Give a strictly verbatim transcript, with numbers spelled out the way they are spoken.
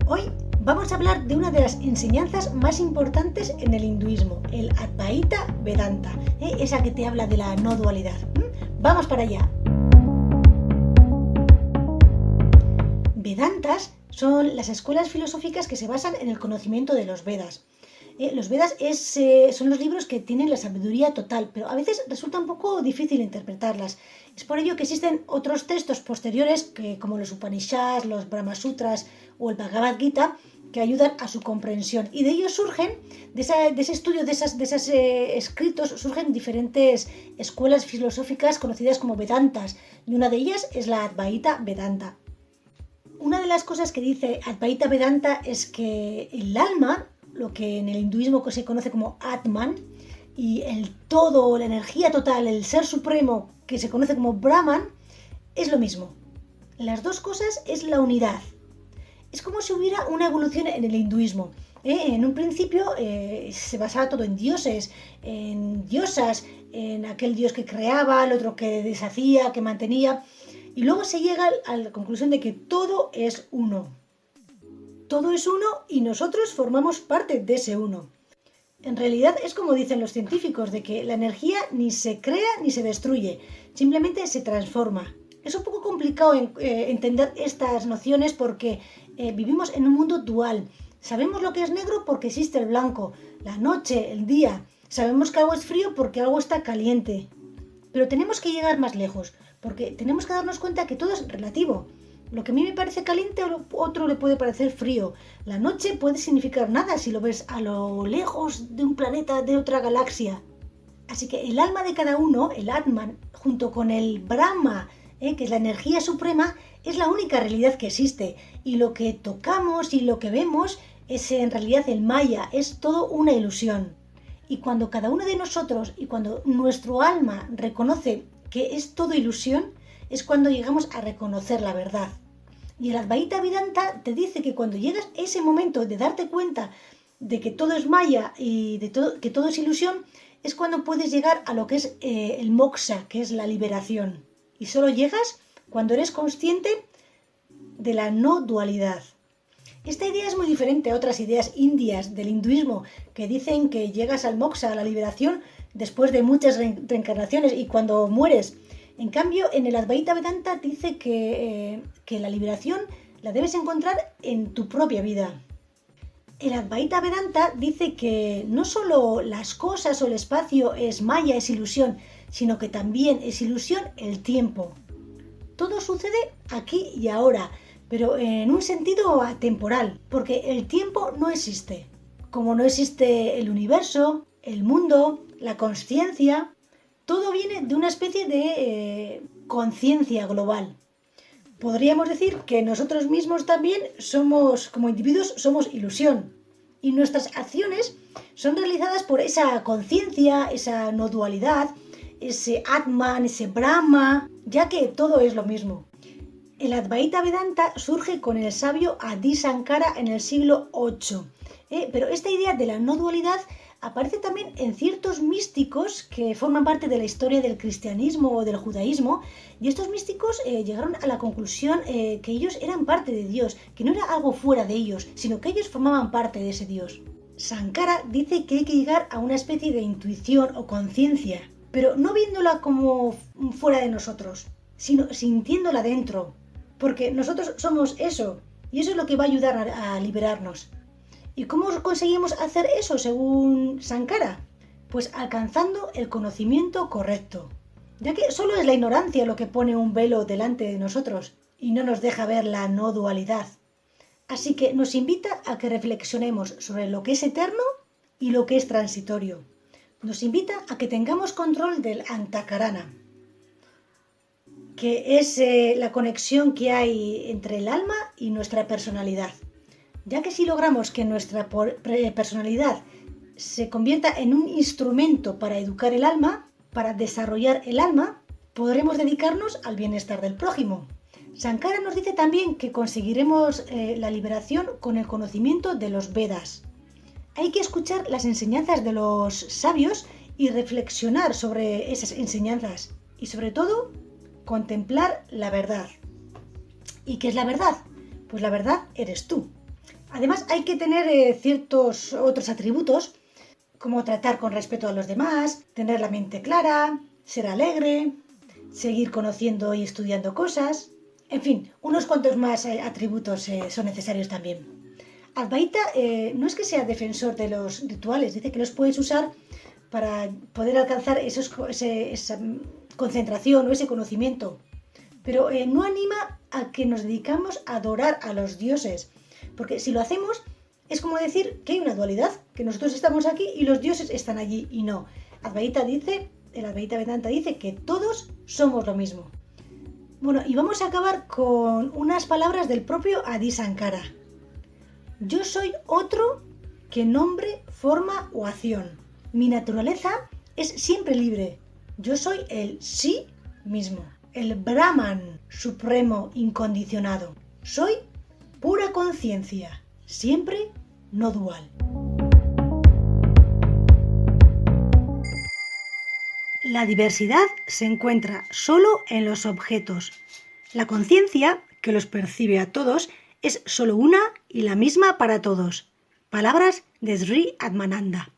Hoy vamos a hablar de una de las enseñanzas más importantes en el hinduismo, el Advaita Vedanta, ¿eh? esa que te habla de la no dualidad. ¿Mm? Vamos para allá. Vedantas son las escuelas filosóficas que se basan en el conocimiento de los Vedas. Eh, los Vedas es, eh, son los libros que tienen la sabiduría total, pero a veces resulta un poco difícil interpretarlas. Es por ello que existen otros textos posteriores, que, como los Upanishads, los Brahma Sutras o el Bhagavad Gita, que ayudan a su comprensión. Y de ellos surgen, de, esa, de ese estudio de esos de esas, eh, escritos, surgen diferentes escuelas filosóficas conocidas como Vedantas, y una de ellas es la Advaita Vedanta. Una de las cosas que dice Advaita Vedanta es que el alma, lo que en el hinduismo se conoce como Atman, y el todo, la energía total, el ser supremo, que se conoce como Brahman, es lo mismo. Las dos cosas es la unidad. Es como si hubiera una evolución en el hinduismo. ¿eh? En un principio eh, se basaba todo en dioses, en diosas, en aquel dios que creaba, el otro que deshacía, que mantenía, y luego se llega a la conclusión de que todo es uno. Todo es uno y nosotros formamos parte de ese uno. En realidad es como dicen los científicos, de que la energía ni se crea ni se destruye, simplemente se transforma. Es un poco complicado en, eh, entender estas nociones porque eh, vivimos en un mundo dual. Sabemos lo que es negro porque existe el blanco, la noche, el día. Sabemos que algo es frío porque algo está caliente. Pero tenemos que llegar más lejos, porque tenemos que darnos cuenta que todo es relativo. Lo que a mí me parece caliente a otro le puede parecer frío. La noche puede significar nada si lo ves a lo lejos de un planeta de otra galaxia. Así que el alma de cada uno, el Atman, junto con el Brahma, ¿eh? que es la energía suprema, es la única realidad que existe. Y lo que tocamos y lo que vemos es en realidad el Maya, es todo una ilusión. Y cuando cada uno de nosotros y cuando nuestro alma reconoce que es todo ilusión, es cuando llegamos a reconocer la verdad. Y el Advaita Vedanta te dice que cuando llegas a ese momento de darte cuenta de que todo es maya y de todo, que todo es ilusión, es cuando puedes llegar a lo que es eh, el moksha, que es la liberación. Y solo llegas cuando eres consciente de la no dualidad. Esta idea es muy diferente a otras ideas indias del hinduismo, que dicen que llegas al moksha, a la liberación, después de muchas re- reencarnaciones y cuando mueres. En cambio, en el Advaita Vedanta dice que, eh, que la liberación la debes encontrar en tu propia vida. El Advaita Vedanta dice que no solo las cosas o el espacio es maya, es ilusión, sino que también es ilusión el tiempo. Todo sucede aquí y ahora, pero en un sentido atemporal, porque el tiempo no existe. Como no existe el universo, el mundo, la consciencia, todo viene de una especie de eh, conciencia global. Podríamos decir que nosotros mismos también somos, como individuos, somos ilusión. Y nuestras acciones son realizadas por esa conciencia, esa no dualidad, ese Atman, ese Brahma, ya que todo es lo mismo. El Advaita Vedanta surge con el sabio Adi Shankara en el siglo octavo. ¿eh? Pero esta idea de la no dualidad aparece también en ciertos místicos que forman parte de la historia del cristianismo o del judaísmo, y estos místicos eh, llegaron a la conclusión eh, que ellos eran parte de Dios, que no era algo fuera de ellos, sino que ellos formaban parte de ese Dios. Shankara dice que hay que llegar a una especie de intuición o conciencia, pero no viéndola como fuera de nosotros, sino sintiéndola dentro, porque nosotros somos eso, y eso es lo que va a ayudar a, a liberarnos. ¿Y cómo conseguimos hacer eso según Shankara? Pues alcanzando el conocimiento correcto, ya que solo es la ignorancia lo que pone un velo delante de nosotros y no nos deja ver la no dualidad. Así que nos invita a que reflexionemos sobre lo que es eterno y lo que es transitorio. Nos invita a que tengamos control del antakarana, que es eh, la conexión que hay entre el alma y nuestra personalidad. Ya que si logramos que nuestra personalidad se convierta en un instrumento para educar el alma, para desarrollar el alma, podremos dedicarnos al bienestar del prójimo. Shankara nos dice también que conseguiremos eh, la liberación con el conocimiento de los Vedas. Hay que escuchar las enseñanzas de los sabios y reflexionar sobre esas enseñanzas. Y sobre todo, contemplar la verdad. ¿Y qué es la verdad? Pues la verdad eres tú. Además, hay que tener eh, ciertos otros atributos, como tratar con respeto a los demás, tener la mente clara, ser alegre, seguir conociendo y estudiando cosas. En fin, unos cuantos más eh, atributos eh, son necesarios también. Advaita eh, no es que sea defensor de los rituales, dice que los puedes usar para poder alcanzar esos, ese, esa concentración o ese conocimiento. Pero eh, no anima a que nos dedicamos a adorar a los dioses, porque si lo hacemos es como decir que hay una dualidad, que nosotros estamos aquí y los dioses están allí, y no. Advaita dice, el Advaita Vedanta dice que todos somos lo mismo. Bueno, y vamos a acabar con unas palabras del propio Adi Shankara. Yo soy otro que nombre, forma o acción. Mi naturaleza es siempre libre. Yo soy el sí mismo, el Brahman supremo incondicionado. Soy pura conciencia, siempre no dual. La diversidad se encuentra solo en los objetos. La conciencia, que los percibe a todos, es solo una y la misma para todos. Palabras de Sri Atmananda.